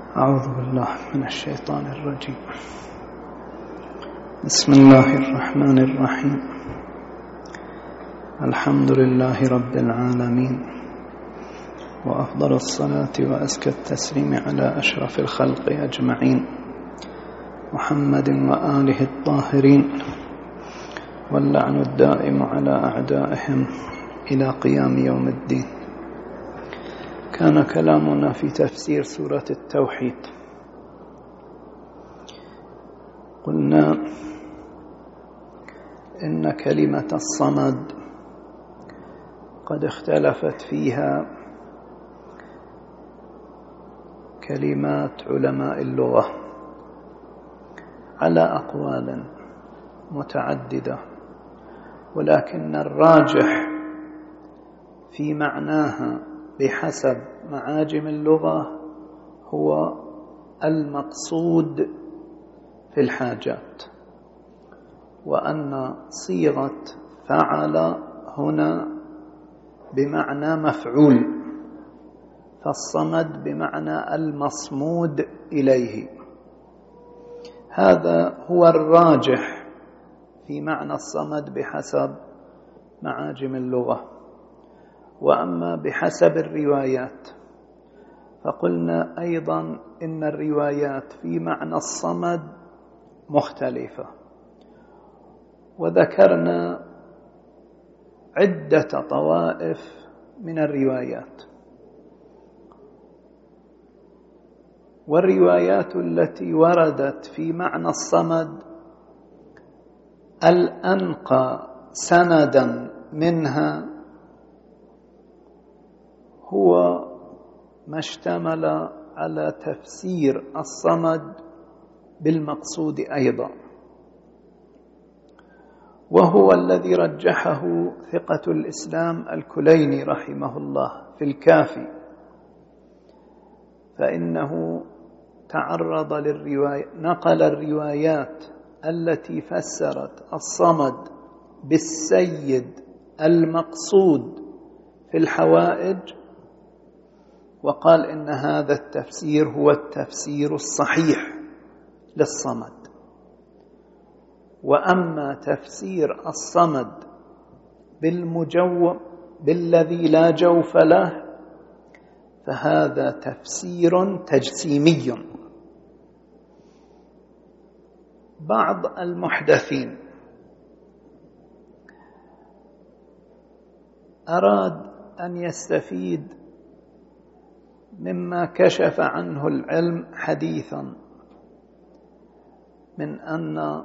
أعوذ بالله من الشيطان الرجيم. بسم الله الرحمن الرحيم. الحمد لله رب العالمين، وأفضل الصلاة وأزكى التسليم على أشرف الخلق أجمعين، محمد وآله الطاهرين، واللعن الدائم على أعدائهم إلى قيام يوم الدين. كان كلامنا في تفسير سورة التوحيد. قلنا إن كلمة الصمد قد اختلفت فيها كلمات علماء اللغة على أقوال متعددة، ولكن الراجح في معناها بحسب معاجم اللغة هو المقصود في الحاجات، وأن صيغة فعل هنا بمعنى مفعول، فالصمد بمعنى المصمود إليه. هذا هو الراجح في معنى الصمد بحسب معاجم اللغة. وأما بحسب الروايات فقلنا أيضا إن الروايات في معنى الصمد مختلفة، وذكرنا عدة طوائف من الروايات. والروايات التي وردت في معنى الصمد الأنقى سندا منها هو ما اشتمل على تفسير الصمد بالمقصود أيضا، وهو الذي رجحه ثقة الإسلام الكليني رحمه الله في الكافي، فإنه تعرض نقل الروايات التي فسرت الصمد بالسيد المقصود في الحوائج، وقال إن هذا التفسير هو التفسير الصحيح للصمد. وأما تفسير الصمد بالمجوف بالذي لا جوف له فهذا تفسير تجسيمي. بعض المحدثين أراد أن يستفيد مما كشف عنه العلم حديثا من أن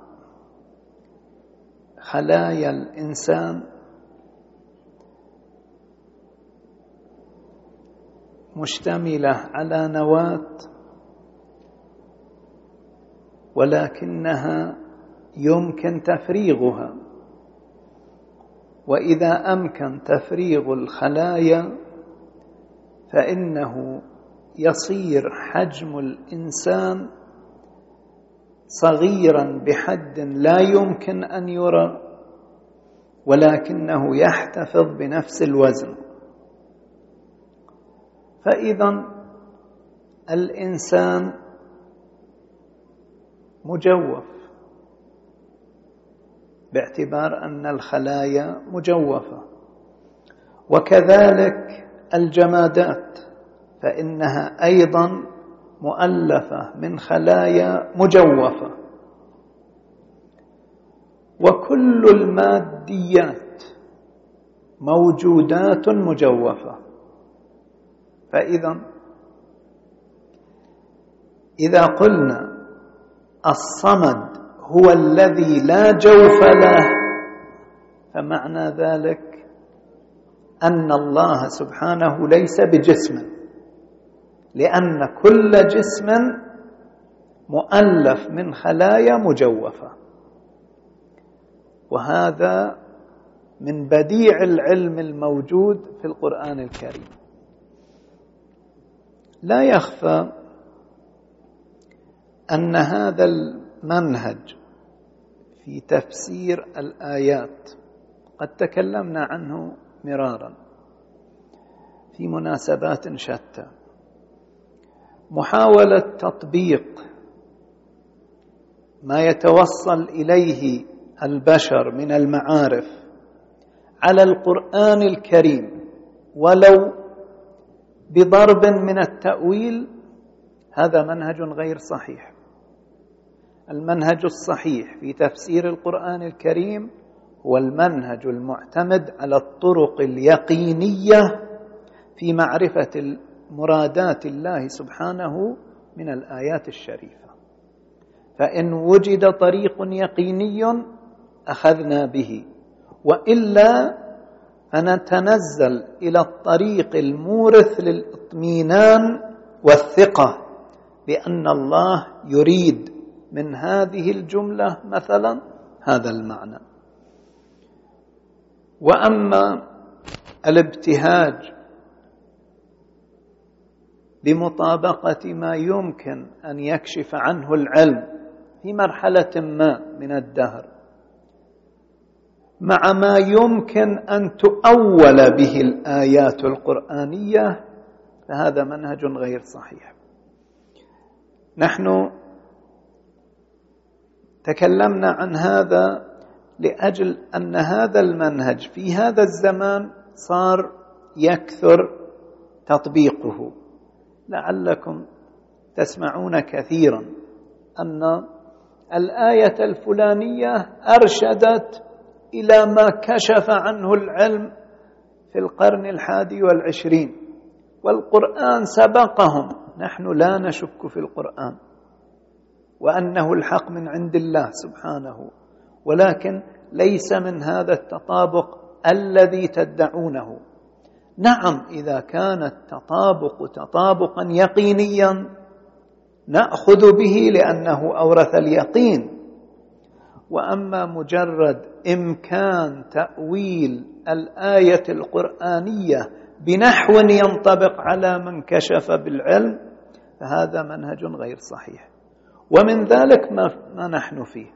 خلايا الإنسان مشتملة على نواة، ولكنها يمكن تفريغها، وإذا أمكن تفريغ الخلايا فإنه يصير حجم الإنسان صغيرا بحد لا يمكن أن يرى، ولكنه يحتفظ بنفس الوزن. فإذا الإنسان مجوف باعتبار أن الخلايا مجوفة، وكذلك الجمادات فإنها أيضا مؤلفة من خلايا مجوفة، وكل الماديات موجودات مجوفة. فإذا إذا قلنا الصمد هو الذي لا جوف له فمعنى ذلك أن الله سبحانه ليس بجسم، لأن كل جسم مؤلف من خلايا مجوفة، وهذا من بديع العلم الموجود في القرآن الكريم. لا يخفى أن هذا المنهج في تفسير الآيات قد تكلمنا عنه مرارا في مناسبات شتى، محاولة تطبيق ما يتوصل إليه البشر من المعارف على القرآن الكريم ولو بضرب من التأويل، هذا منهج غير صحيح. المنهج الصحيح في تفسير القرآن الكريم هو المنهج المعتمد على الطرق اليقينية في معرفة مرادات الله سبحانه من الآيات الشريفة. فإن وجد طريق يقيني أخذنا به، وإلا فنتنزل إلى الطريق المورث للإطمئنان والثقة بأن الله يريد من هذه الجملة مثلا هذا المعنى. وأما الابتهاج بمطابقة ما يمكن أن يكشف عنه العلم في مرحلة ما من الدهر مع ما يمكن أن تؤول به الآيات القرآنية، فهذا منهج غير صحيح. نحن تكلمنا عن هذا لأجل أن هذا المنهج في هذا الزمان صار يكثر تطبيقه. لعلكم تسمعون كثيرا أن الآية الفلانية أرشدت إلى ما كشف عنه العلم في القرن 21 والقرآن سبقهم. نحن لا نشك في القرآن وأنه الحق من عند الله سبحانه، ولكن ليس من هذا التطابق الذي تدعونه. نعم، إذا كان التطابق تطابقا يقينيا نأخذ به لأنه أورث اليقين، وأما مجرد إمكان تأويل الآية القرآنية بنحو ينطبق على من كشف بالعلم فهذا منهج غير صحيح. ومن ذلك ما نحن فيه،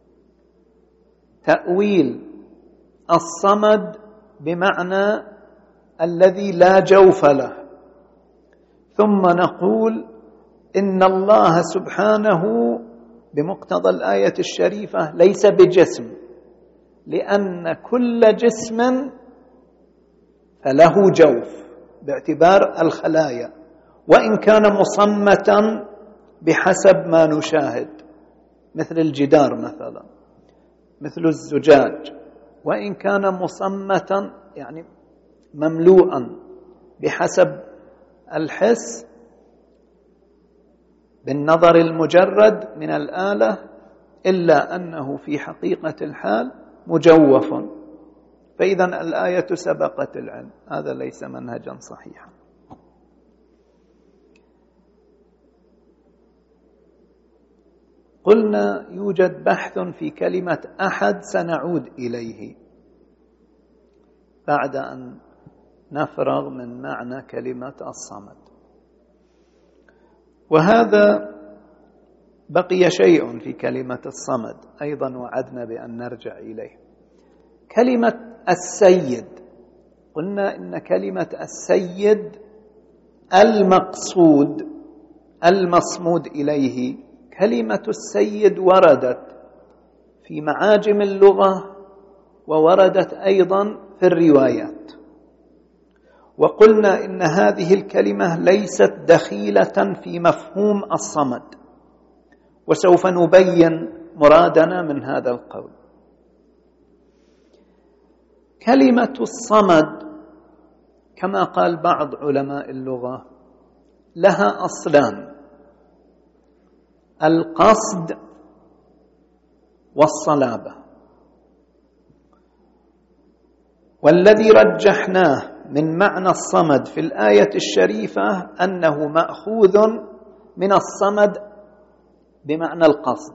تأويل الصمد بمعنى الذي لا جوف له، ثم نقول إن الله سبحانه بمقتضى الآية الشريفة ليس بجسم، لأن كل جسم فله جوف باعتبار الخلايا، وإن كان مصمتا بحسب ما نشاهد مثل الجدار مثلا، مثل الزجاج، وإن كان مصمتا يعني مملوءا بحسب الحس بالنظر المجرد من الآلة، إلا أنه في حقيقة الحال مجوف. فإذا الآية سبقت العلم، هذا ليس منهجا صحيحا. قلنا يوجد بحث في كلمة أحد سنعود إليه بعد أن نفرغ من معنى كلمة الصمد. وهذا بقي شيء في كلمة الصمد أيضا وعدنا بأن نرجع إليه. كلمة السيد، قلنا إن كلمة السيد المقصود المصمود إليه، كلمة السيد وردت في معاجم اللغة ووردت أيضا في الروايات، وقلنا إن هذه الكلمة ليست دخيلة في مفهوم الصمد، وسوف نبين مرادنا من هذا القول. كلمة الصمد كما قال بعض علماء اللغة لها أصلان: القصد والصلابة. والذي رجحناه من معنى الصمد في الآية الشريفة أنه مأخوذ من الصمد بمعنى القصد.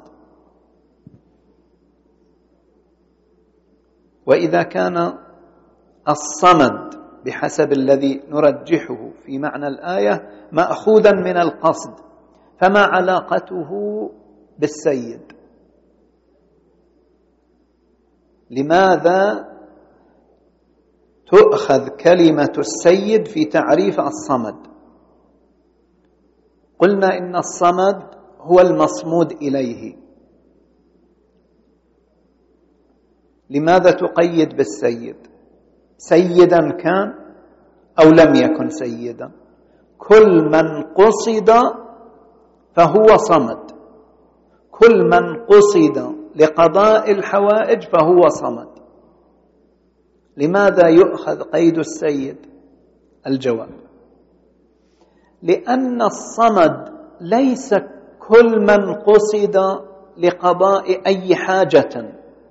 وإذا كان الصمد بحسب الذي نرجحه في معنى الآية مأخوذا من القصد، فما علاقته بالسيد؟ لماذا تؤخذ كلمة السيد في تعريف الصمد؟ قلنا إن الصمد هو المصمود إليه. لماذا تقيد بالسيد؟ سيدا كان أو لم يكن سيدا، كل من قصد فهو صمد، كل من قصد لقضاء الحوائج فهو صمد. لماذا يؤخذ قيد السيد؟ الجواب: لأن الصمد ليس كل من قصد لقضاء أي حاجة،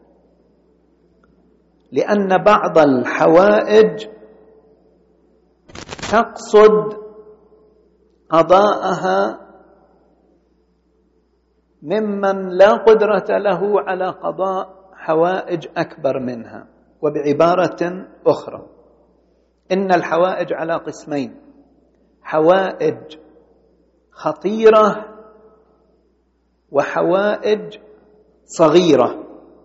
لأن بعض الحوائج تقصد قضاءها ممن لا قدرة له على قضاء حوائج أكبر منها. وبعبارة أخرى، إن الحوائج على قسمين: حوائج خطيرة وحوائج صغيرة.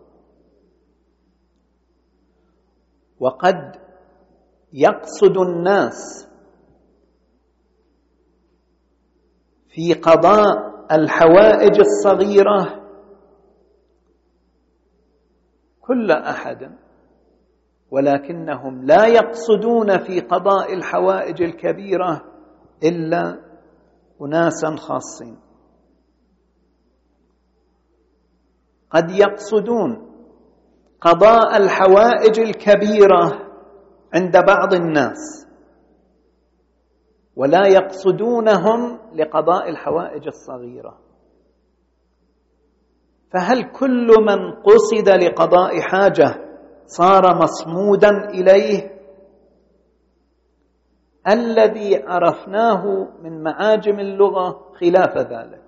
وقد يقصد الناس في قضاء الحوائج الصغيرة كل أحد، ولكنهم لا يقصدون في قضاء الحوائج الكبيرة إلا أناسا خاصين. قد يقصدون قضاء الحوائج الكبيرة عند بعض الناس، ولا يقصدونهم لقضاء الحوائج الصغيرة. فهل كل من قصد لقضاء حاجة صار مصمودا إليه؟ الذي عرفناه من معاجم اللغة خلاف ذلك،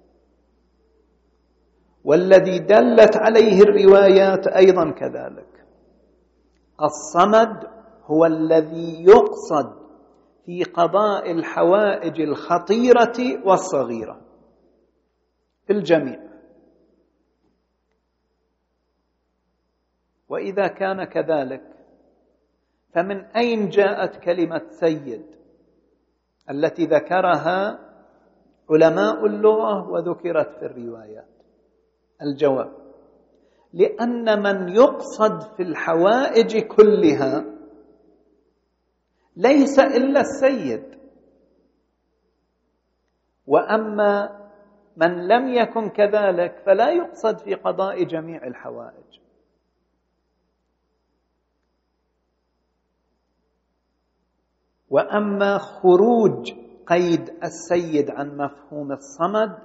والذي دلت عليه الروايات أيضا كذلك. الصمد هو الذي يقصد في قضاء الحوائج الخطيرة والصغيرة في الجميع. وإذا كان كذلك فمن أين جاءت كلمة سيد التي ذكرها علماء اللغة وذكرت في الروايات؟ الجواب: لأن من يقصد في الحوائج كلها ليس إلا السيد، وأما من لم يكن كذلك فلا يقصد في قضاء جميع الحوائج. وأما خروج قيد السيد عن مفهوم الصمد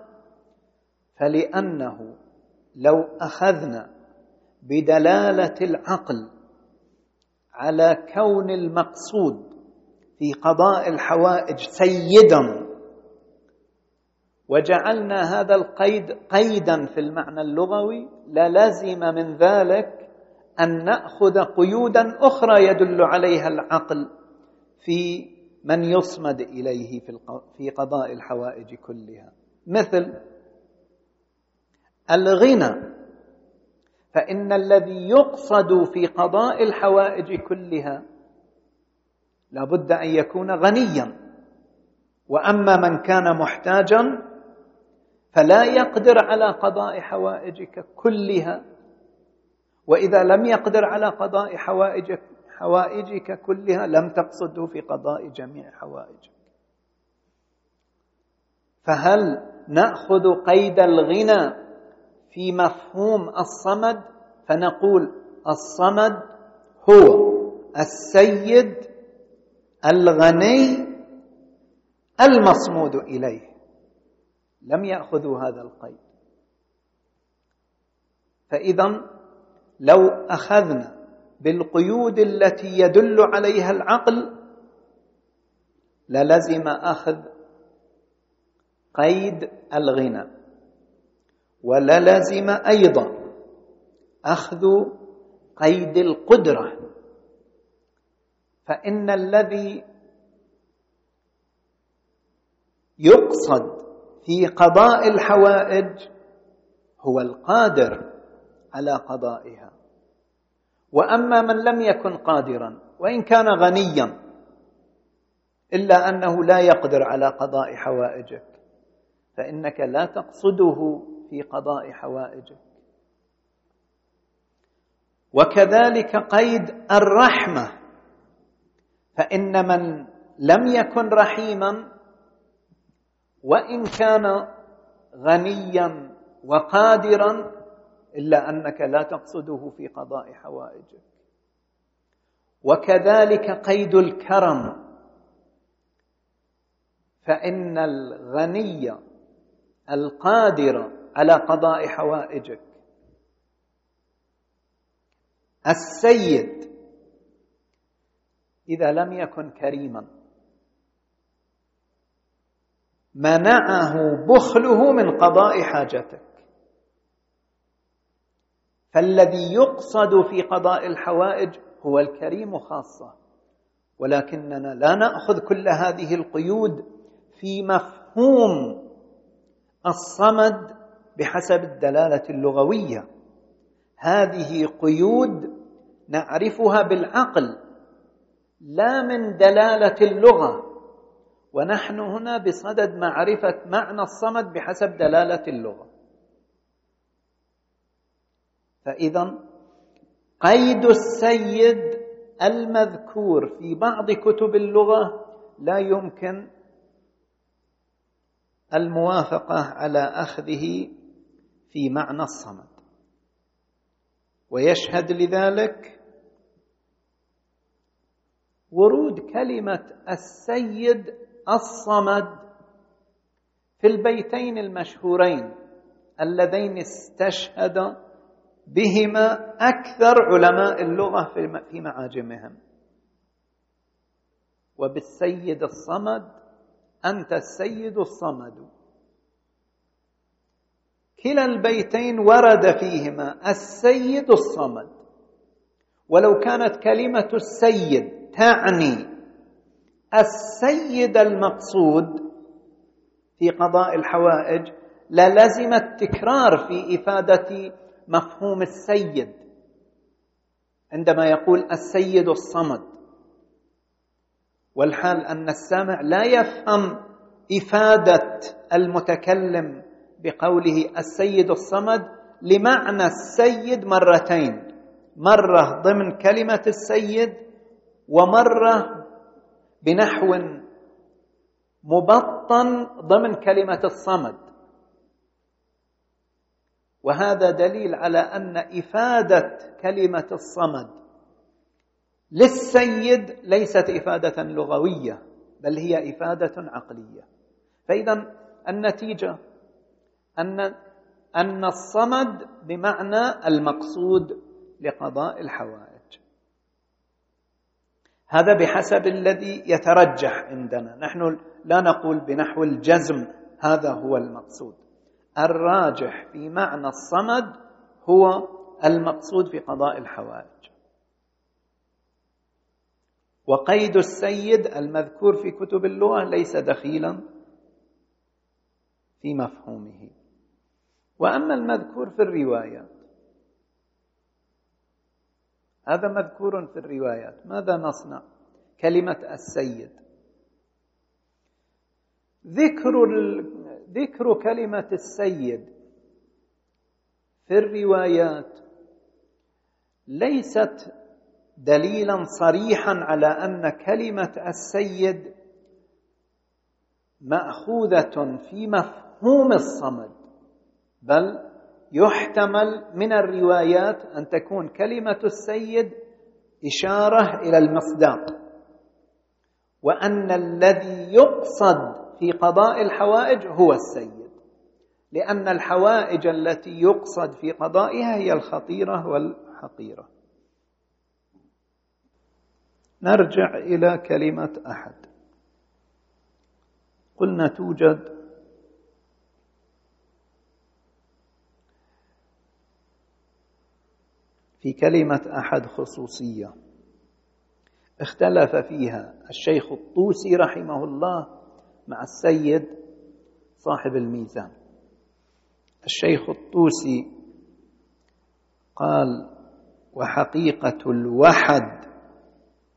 فلأنه لو أخذنا بدلالة العقل على كون المقصود في قضاء الحوائج سيدا وجعلنا هذا القيد قيدا في المعنى اللغوي، للزم من ذلك أن نأخذ قيودا أخرى يدل عليها العقل في من يصمد إليه في قضاء الحوائج كلها، مثل الغنى. فإن الذي يقصد في قضاء الحوائج كلها لابد أن يكون غنيا، وأما من كان محتاجا فلا يقدر على قضاء حوائجك كلها. وإذا لم يقدر على قضاء حوائجك كلها لم تقصده في قضاء جميع حوائجك. فهل نأخذ قيد الغنى في مفهوم الصمد فنقول الصمد هو السيد الغني المصمود إليه؟ لم يأخذوا هذا القيد. فإذا لو أخذنا بالقيود التي يدل عليها العقل للزم أخذ قيد الغنى، وللزم أيضا أخذ قيد القدرة. فإن الذي يقصد في قضاء الحوائج هو القادر على قضائها، وأما من لم يكن قادرا وإن كان غنيا إلا أنه لا يقدر على قضاء حوائجك فإنك لا تقصده في قضاء حوائجك. وكذلك قيد الرحمة، فإن من لم يكن رحيما وإن كان غنيا وقادرا إلا أنك لا تقصده في قضاء حوائجك. وكذلك قيد الكرم، فإن الغني القادر على قضاء حوائجك السيد إذا لم يكن كريما منعه بخله من قضاء حاجتك. فالذي يقصد في قضاء الحوائج هو الكريم خاصة، ولكننا لا نأخذ كل هذه القيود في مفهوم الصمد بحسب الدلالة اللغوية. هذه قيود نعرفها بالعقل لا من دلالة اللغة، ونحن هنا بصدد معرفة معنى الصمد بحسب دلالة اللغة. فإذا قيد السيد المذكور في بعض كتب اللغة لا يمكن الموافقة على أخذه في معنى الصمد. ويشهد لذلك ورود كلمة السيد الصمد في البيتين المشهورين اللذين استشهد بهما أكثر علماء اللغة في معاجمهم: وبالسيد الصمد أنت السيد الصمد. كلا البيتين ورد فيهما السيد الصمد، ولو كانت كلمة السيد تعني السيد المقصود في قضاء الحوائج للزم التكرار في إفادة مفهوم السيد عندما يقول السيد الصمد، والحال أن السامع لا يفهم إفادة المتكلم بقوله السيد الصمد لمعنى السيد مرتين، مرة ضمن كلمة السيد ومرة بنحو مبطن ضمن كلمة الصمد. وهذا دليل على أن إفادة كلمة الصمد للسيد ليست إفادة لغوية، بل هي إفادة عقلية. فإذا النتيجة أن الصمد بمعنى المقصود لقضاء الحوائج. هذا بحسب الذي يترجح عندنا، نحن لا نقول بنحو الجزم هذا هو المقصود. الراجح في معنى الصمد هو المقصود في قضاء الحوائج. وقيد السيد المذكور في كتب اللغة ليس دخيلا في مفهومه. وأما المذكور في الروايات، هذا مذكور في الروايات، ماذا نصنع؟ كلمة السيد، ذكر كلمة السيد في الروايات ليست دليلا صريحا على أن كلمة السيد مأخوذة في مفهوم الصمد، بل يحتمل من الروايات أن تكون كلمة السيد إشارة إلى المصداق، وأن الذي يقصد في قضاء الحوائج هو السيد، لأن الحوائج التي يقصد في قضائها هي الخطيرة والحقيرة. نرجع إلى كلمة أحد. قلنا توجد في كلمة أحد خصوصية اختلف فيها الشيخ الطوسي رحمه الله مع السيد صاحب الميزان. الشيخ الطوسي قال: وحقيقة الوحد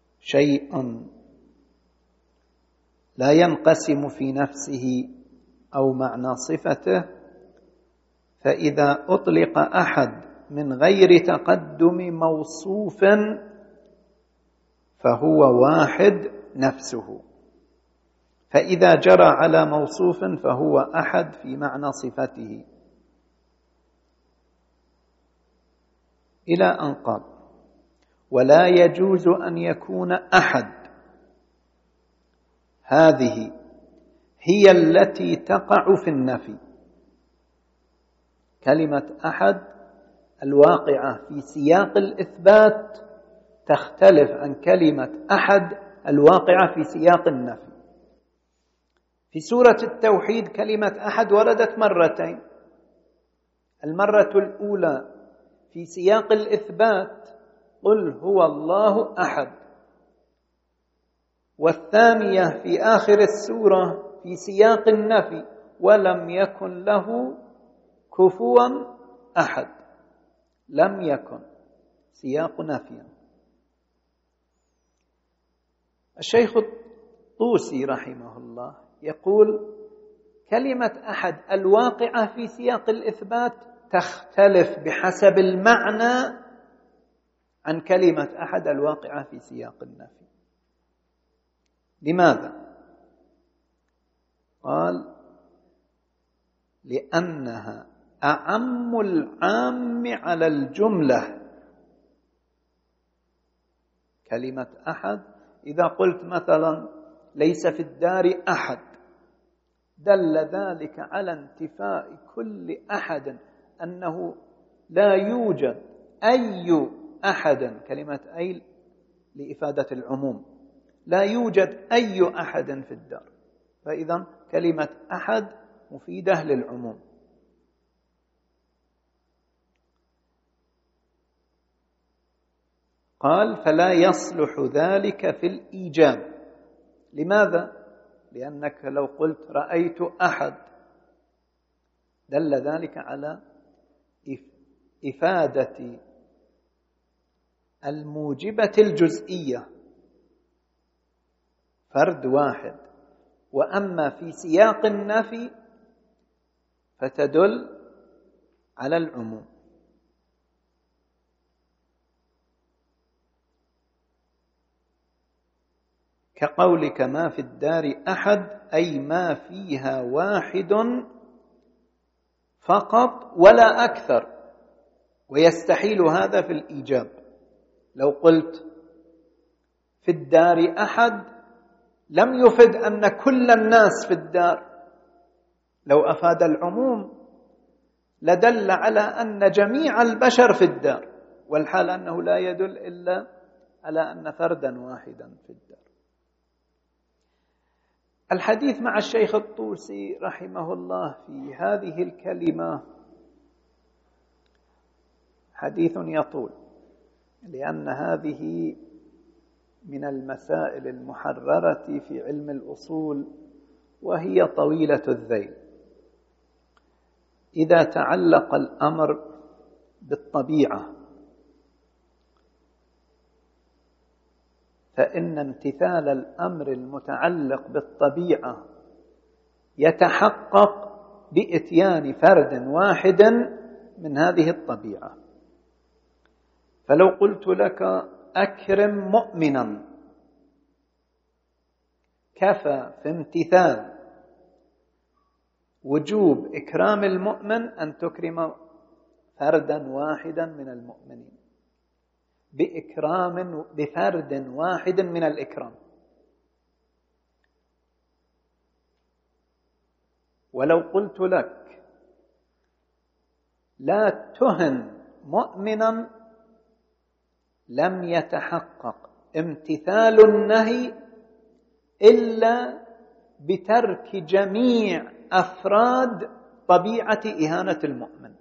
شيء لا ينقسم في نفسه أو معنى صفته، فإذا أطلق أحد من غير تقدم موصوف فهو واحد نفسه، فإذا جرى على موصوف فهو أحد في معنى صفته، إلى أن قال: ولا يجوز أن يكون أحد هذه هي التي تقع في النفي. كلمة أحد الواقعة في سياق الإثبات تختلف عن كلمة أحد الواقعة في سياق النفي. في سورة التوحيد كلمة أحد وردت مرتين، المرة الأولى في سياق الإثبات: قل هو الله أحد، والثانية في آخر السورة في سياق النفي: ولم يكن له كفوا أحد. لم يكن سياق نفي. الشيخ الطوسي رحمه الله يقول: كلمة أحد الواقعة في سياق الإثبات تختلف بحسب المعنى عن كلمة أحد الواقعة في سياق النفي. لماذا؟ قال: لأنها أعم العام على الجملة. كلمة أحد إذا قلت مثلا ليس في الدار أحد، دل ذلك على انتفاء كل أحد، أنه لا يوجد أي أحد، كلمة أي لإفادة العموم، لا يوجد أي أحد في الدار، فإذا كلمة أحد مفيدة للعموم. قال: فلا يصلح ذلك في الإيجاب. لماذا؟ لأنك لو قلت رأيت أحد دل ذلك على إفادة الموجبة الجزئية، فرد واحد. وأما في سياق النفي فتدل على العموم. كقولك ما في الدار أحد، أي ما فيها واحد فقط ولا أكثر، ويستحيل هذا في الإيجاب. لو قلت في الدار أحد لم يفد أن كل الناس في الدار، لو أفاد العموم لدل على أن جميع البشر في الدار، والحال أنه لا يدل إلا على أن فردا واحدا في الدار. الحديث مع الشيخ الطوسي رحمه الله في هذه الكلمة حديث يطول، لأن هذه من المسائل المحررة في علم الأصول، وهي طويلة الذيل. إذا تعلق الأمر بالطبيعة فإن امتثال الأمر المتعلق بالطبيعة يتحقق بإتيان فرد واحد من هذه الطبيعة. فلو قلت لك أكرم مؤمنا، كفى في امتثال وجوب إكرام المؤمن أن تكرم فردا واحدا من المؤمنين بفرد واحد من الإكرام. ولو قلت لك لا تهن مؤمنا، لم يتحقق امتثال النهي إلا بترك جميع أفراد طبيعة إهانة المؤمن.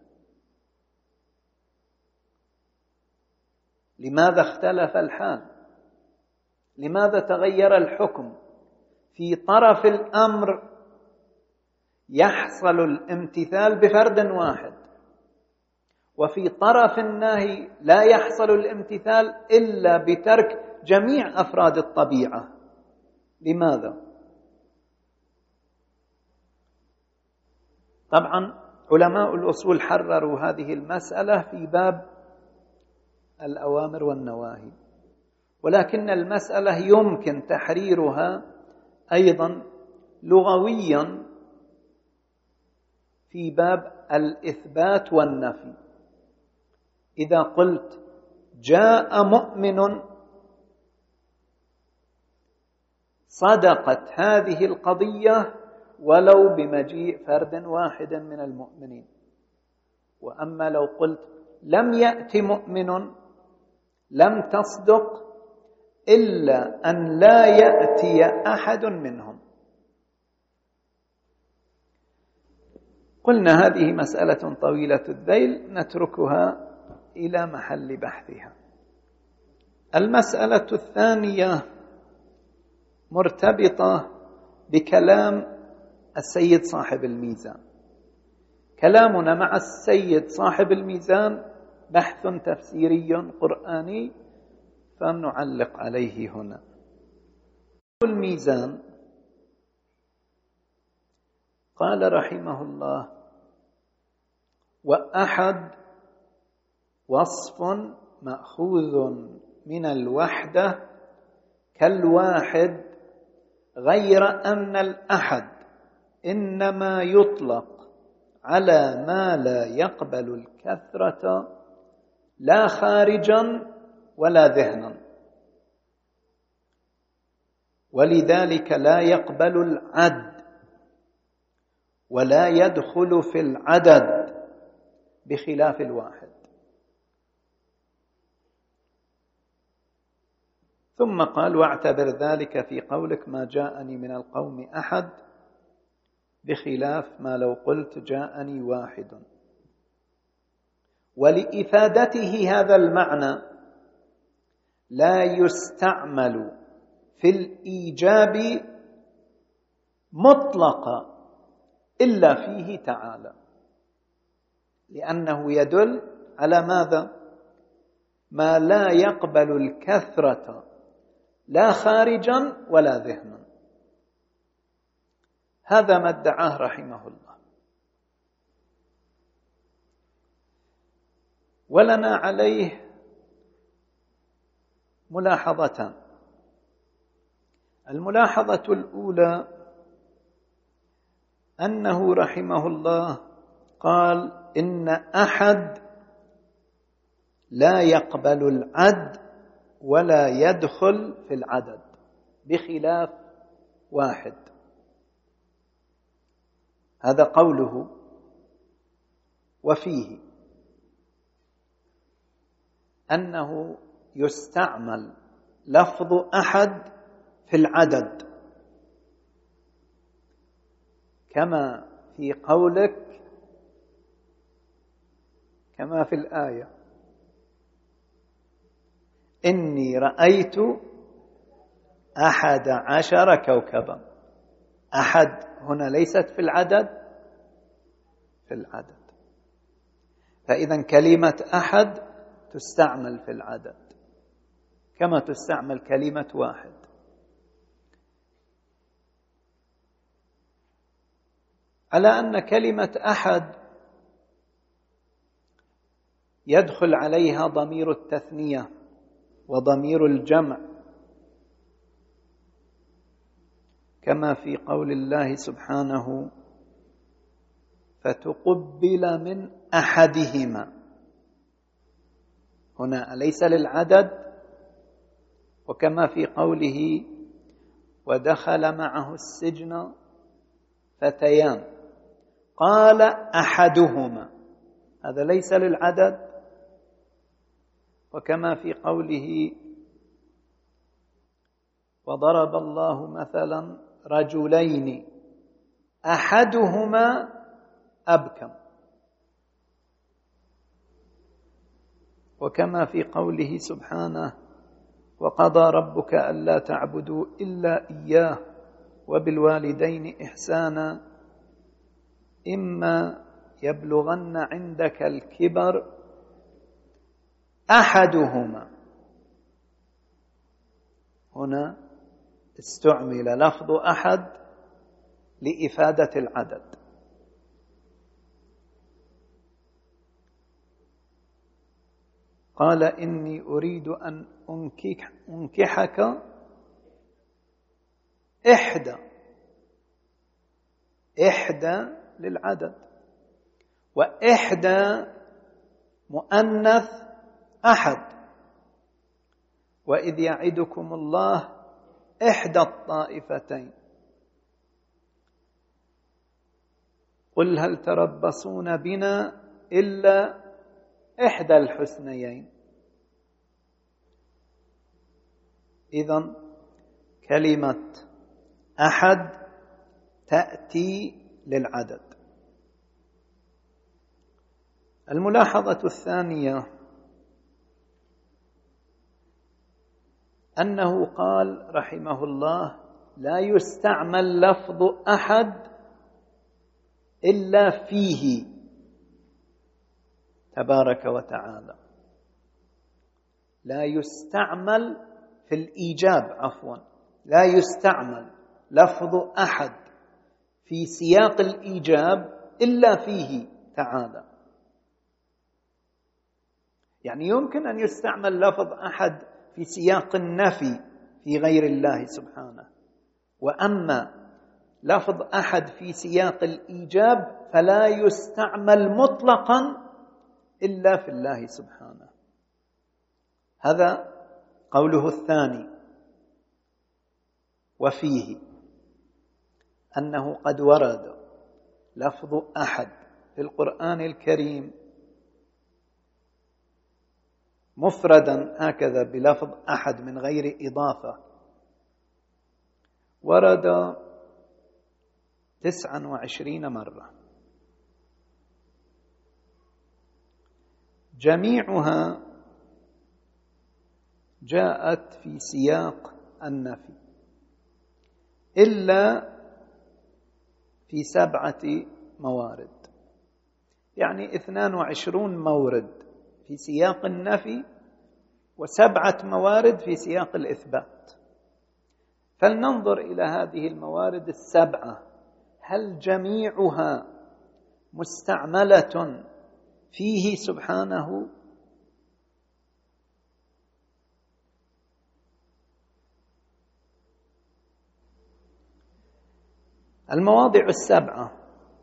لماذا اختلف الحال؟ لماذا تغير الحكم؟ في طرف الأمر يحصل الامتثال بفرد واحد، وفي طرف النهي لا يحصل الامتثال إلا بترك جميع أفراد الطبيعة. لماذا؟ طبعا علماء الأصول حرروا هذه المسألة في باب الأوامر والنواهي، ولكن المسألة يمكن تحريرها أيضا لغويا في باب الإثبات والنفي. إذا قلت جاء مؤمن صدقت هذه القضية ولو بمجيء فرد واحد من المؤمنين. وأما لو قلت لم يأتي مؤمن لم تصدق إلا أن لا يأتي أحد منهم. قلنا هذه مسألة طويلة الذيل نتركها إلى محل بحثها. المسألة الثانية مرتبطة بكلام السيد صاحب الميزان. كلامنا مع السيد صاحب الميزان بحث تفسيري قرآني فنعلق عليه هنا. الميزان قال رحمه الله: وأحد وصف مأخوذ من الوحدة كالواحد، غير أن الأحد إنما يطلق على ما لا يقبل الكثرة لا خارجا ولا ذهنا، ولذلك لا يقبل العد ولا يدخل في العدد بخلاف الواحد. ثم قال: واعتبر ذلك في قولك ما جاءني من القوم أحد، بخلاف ما لو قلت جاءني واحد. ولإفادته هذا المعنى لا يستعمل في الإيجاب مطلقا إلا فيه تعالى، لأنه يدل على ماذا؟ ما لا يقبل الكثرة لا خارجا ولا ذهنا. هذا ما ادعاه رحمه الله. ولنا عليه ملاحظتان. الملاحظة الأولى أنه رحمه الله قال إن أحد لا يقبل العد ولا يدخل في العدد بخلاف واحد. هذا قوله. وفيه أنه يستعمل لفظ أحد في العدد كما في قولك، كما في الآية: إني رأيت 11 كوكبا. أحد هنا ليست في العدد، في العدد. فإذا كلمة أحد تستعمل في العدد كما تستعمل كلمة واحد. على أن كلمة أحد يدخل عليها ضمير التثنية وضمير الجمع، كما في قول الله سبحانه: فتقبل من أحدهما. هنا أليس للعدد؟ وكما في قوله: ودخل معه السجن فتيان قال أحدهما. هذا ليس للعدد. وكما في قوله: وضرب الله مثلا رجلين أحدهما أبكم. وكما في قوله سبحانه: وقضى ربك ألا تعبدوا إلا إياه وبالوالدين إحسانا إما يبلغن عندك الكبر أحدهما. هنا استعمل لفظ أحد لإفادة العدد. قال إني أريد أن أنكحك إحدى للعدد، وإحدى مؤنث أحد، وإذ يعدكم الله إحدى الطائفتين، قل هل تربصون بنا إلا إحدى الحسنيين. إذن كلمة أحد تأتي للعدد. الملاحظة الثانية أنه قال رحمه الله لا يستعمل لفظ أحد إلا فيه تبارك وتعالى، لا يستعمل في الإيجاب، لا يستعمل لفظ أحد في سياق الإيجاب إلا فيه تعالى. يعني يمكن أن يستعمل لفظ أحد في سياق النفي في غير الله سبحانه، وأما لفظ أحد في سياق الإيجاب فلا يستعمل مطلقا إلا في الله سبحانه. هذا قوله الثاني. وفيه أنه قد ورد لفظ أحد في القرآن الكريم مفردا هكذا بلفظ أحد من غير إضافة، ورد 29 مرة، جميعها جاءت في سياق النفي إلا في 7 موارد، يعني 22 مورد في سياق النفي و7 موارد في سياق الإثبات. فلننظر إلى هذه الموارد 7، هل جميعها مستعملة فيه سبحانه؟ المواضع 7: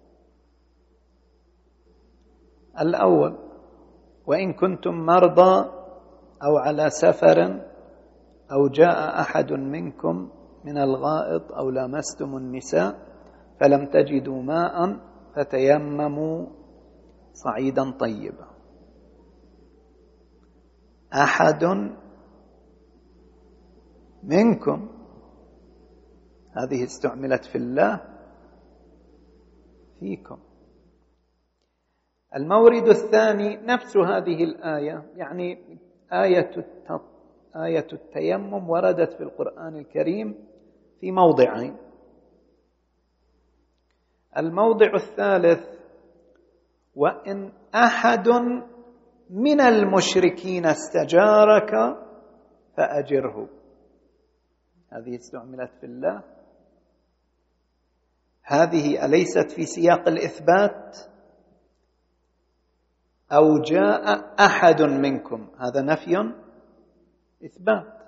الأول: وإن كنتم مرضى أو على سفر أو جاء أحد منكم من الغائط أو لامستم النساء فلم تجدوا ماء فتيمموا صعيدا طيبا. أحد منكم، هذه استعملت في الله فيكم. المورد الثاني نفس هذه الآية، يعني آية التيمم وردت في القرآن الكريم في موضعين. الموضع الثالث: وإن أحد من المشركين استجارك فأجره، هذه استعملت في الله. هذه أليست في سياق الإثبات؟ أو جاء أحد منكم، هذا نفي إثبات.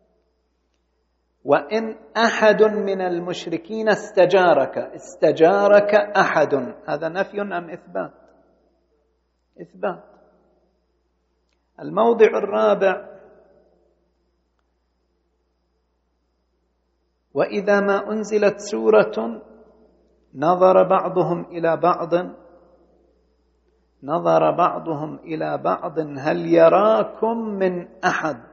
وإن أحد من المشركين استجارك أحد، هذا نفي أم إثبات؟ إثبات. الموضع الرابع: وإذا ما أنزلت سورة نظر بعضهم إلى بعض هل يراكم من أحد.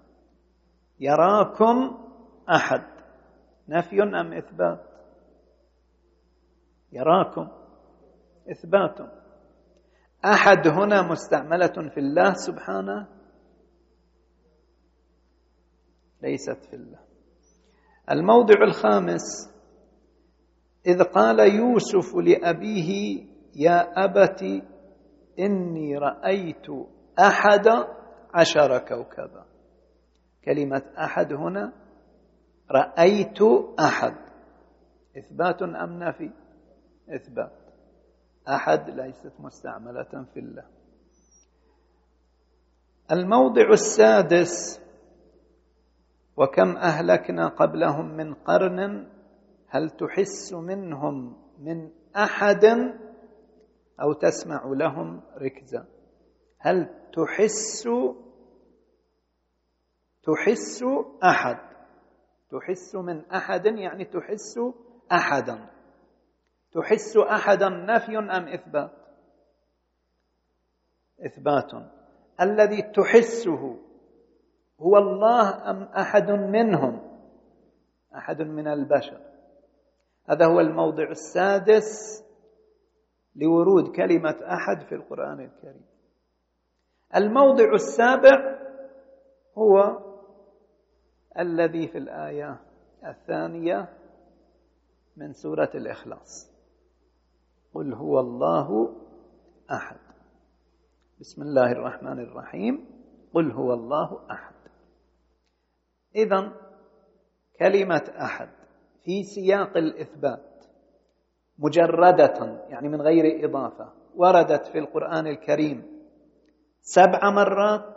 يراكم أحد، نفي أم إثبات؟ يراكم إثبات. أحد هنا مستعملة في الله سبحانه؟ ليست في الله. الموضع الخامس: إذ قال يوسف لأبيه يا أبت إني رأيت 11 كوكبا. كلمة أحد هنا رأيت أحد، إثبات أم نفي؟ إثبات. أحد ليست مستعملة في الله. الموضع السادس: وكم أهلكنا قبلهم من قرن هل تحس منهم من أحد أو تسمع لهم ركزا. هل تحس أحد، تحس من أحد يعني تحس أحدا. تحس أحدا نفي أم إثبات؟ إثبات. الذي تحسه هو الله أم أحد منهم، أحد من البشر؟ هذا هو الموضع السادس لورود كلمة أحد في القرآن الكريم. الموضع السابع هو الذي في الآية الثانية من سورة الإخلاص: قل هو الله أحد. بسم الله الرحمن الرحيم: قل هو الله أحد. إذن كلمة أحد في سياق الإثبات مجردة، يعني من غير إضافة، وردت في القرآن الكريم 7 مرات.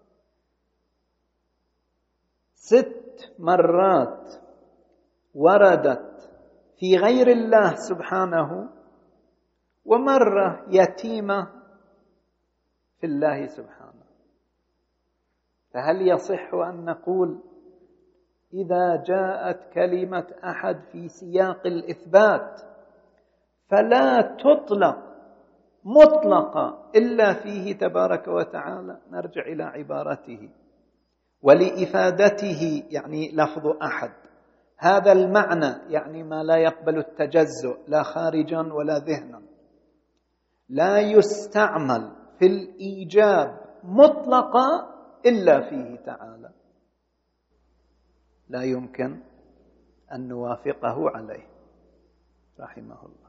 6 مرات وردت في غير الله سبحانه، ومرة يتيمة في الله سبحانه. فهل يصح أن نقول إذا جاءت كلمة أحد في سياق الإثبات فلا تطلق مطلقة إلا فيه تبارك وتعالى؟ نرجع إلى عبارته: ولإفادته، يعني لفظ أحد هذا المعنى، يعني ما لا يقبل التجزؤ لا خارجا ولا ذهنا، لا يستعمل في الإيجاب مطلقا إلا فيه تعالى، لا يمكن أن نوافقه عليه رحمه الله.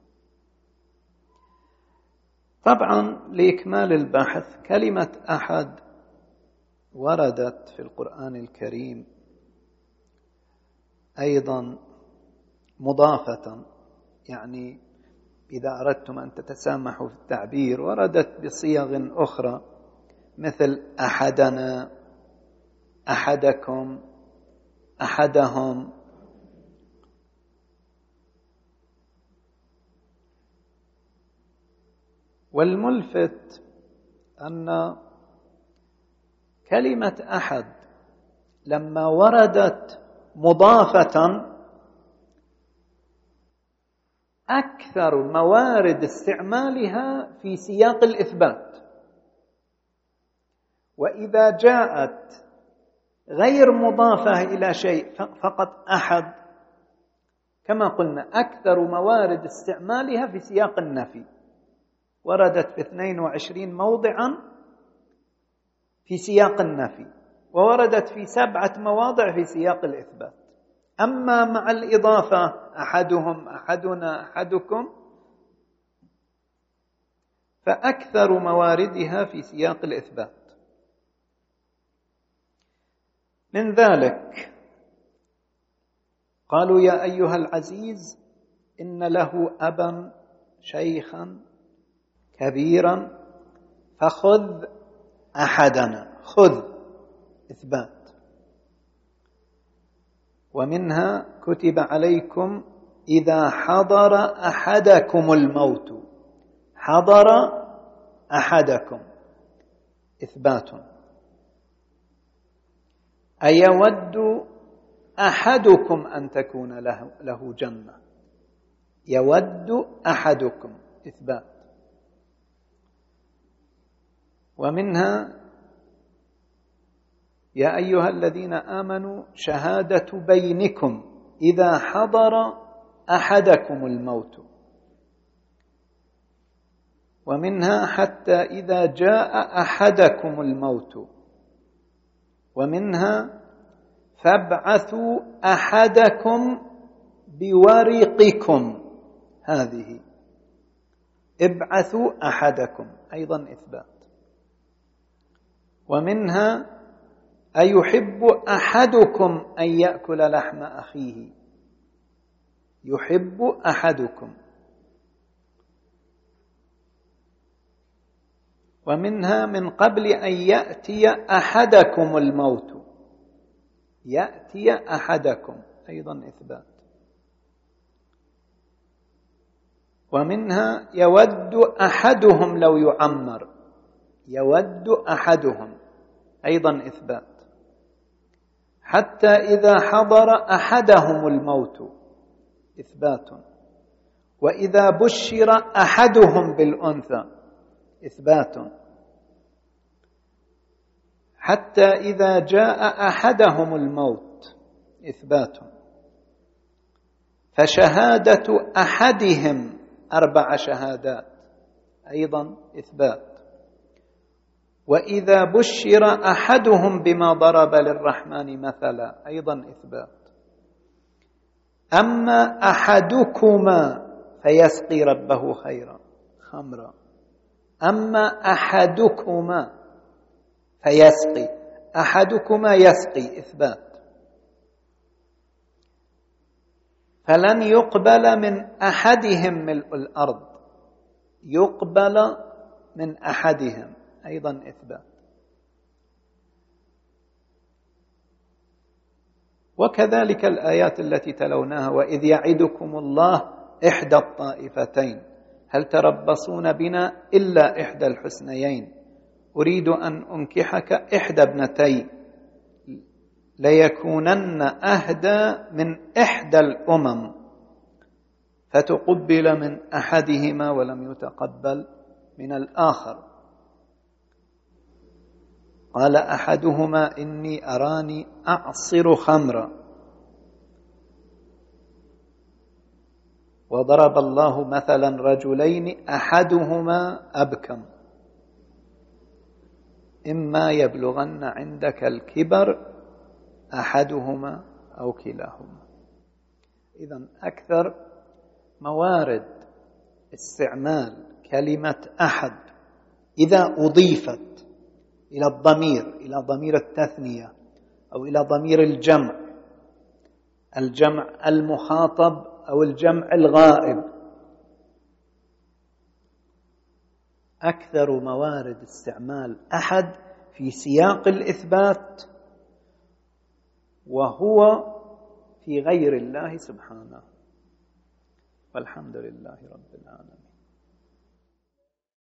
طبعا لإكمال البحث، كلمة أحد وردت في القرآن الكريم أيضا مضافة، يعني إذا أردتم أن تتسامحوا في التعبير وردت بصيغ أخرى مثل أحدنا، أحدكم، أحدهم. والملفت أن كلمة أحد لما وردت مضافة أكثر موارد استعمالها في سياق الإثبات، وإذا جاءت غير مضافة إلى شيء فقط أحد، كما قلنا أكثر موارد استعمالها في سياق النفي، وردت في 22 موضعا في سياق النفي، ووردت في 7 مواضع في سياق الإثبات. أما مع الإضافة أحدهم، أحدنا، أحدكم، فأكثر مواردها في سياق الإثبات. من ذلك قالوا يا أيها العزيز إن له أبا شيخا كبيرا فخذ أحدنا. خذ إثبات. ومنها كتب عليكم إذا حضر أحدكم الموت. حضر أحدكم إثبات. أيود أحدكم أن تكون له جنة. يود أحدكم إثبات. ومنها يا أيها الذين آمنوا شهادة بينكم إذا حضر أحدكم الموت. ومنها حتى إذا جاء أحدكم الموت. ومنها فابعثوا أحدكم بورقكم. هذه ابعثوا أحدكم أيضا إثبات. ومنها أيحب أحدكم أن يأكل لحم أخيه. يحب أحدكم. ومنها من قبل أن يأتي أحدكم الموت. يأتي أحدكم أيضا إثبات. ومنها يود أحدهم لو يعمر. يود أحدهم أيضا إثبات. حتى إذا حضر أحدهم الموت إثبات. وإذا بشر أحدهم بالأنثى إثبات. حتى إذا جاء أحدهم الموت إثبات. فشهادة أحدهم 4 شهادات أيضا إثبات. وإذا بشر أحدهم بما ضرب للرحمن مثلا أيضا إثبات. أما أحدكما فيسقي ربه خمرا. أما أحدكما فيسقي. أحدكما يسقي إثبات. فلن يقبل من أحدهم ملء الأرض. يقبل من أحدهم أيضا إثبات. وكذلك الآيات التي تلوناها: وإذ يعدكم الله إحدى الطائفتين هل تربصون بنا إلا إحدى الحسنيين أريد أن أنكحك إحدى ابنتي ليكونن أهدى من إحدى الأمم فتقبل من أحدهما ولم يتقبل من الآخر. قال أحدهما إني أراني أعصر خمرا. وضرب الله مثلا رجلين أحدهما أبكم إما يبلغن عندك الكبر أحدهما أو كلاهما. إذن أكثر موارد استعمال كلمة أحد إذا أضيفت إلى الضمير، إلى ضمير التثنية أو إلى ضمير الجمع المخاطب أو الجمع الغائب، أكثر موارد استعمال أحد في سياق الإثبات وهو في غير الله سبحانه. والحمد لله رب العالمين.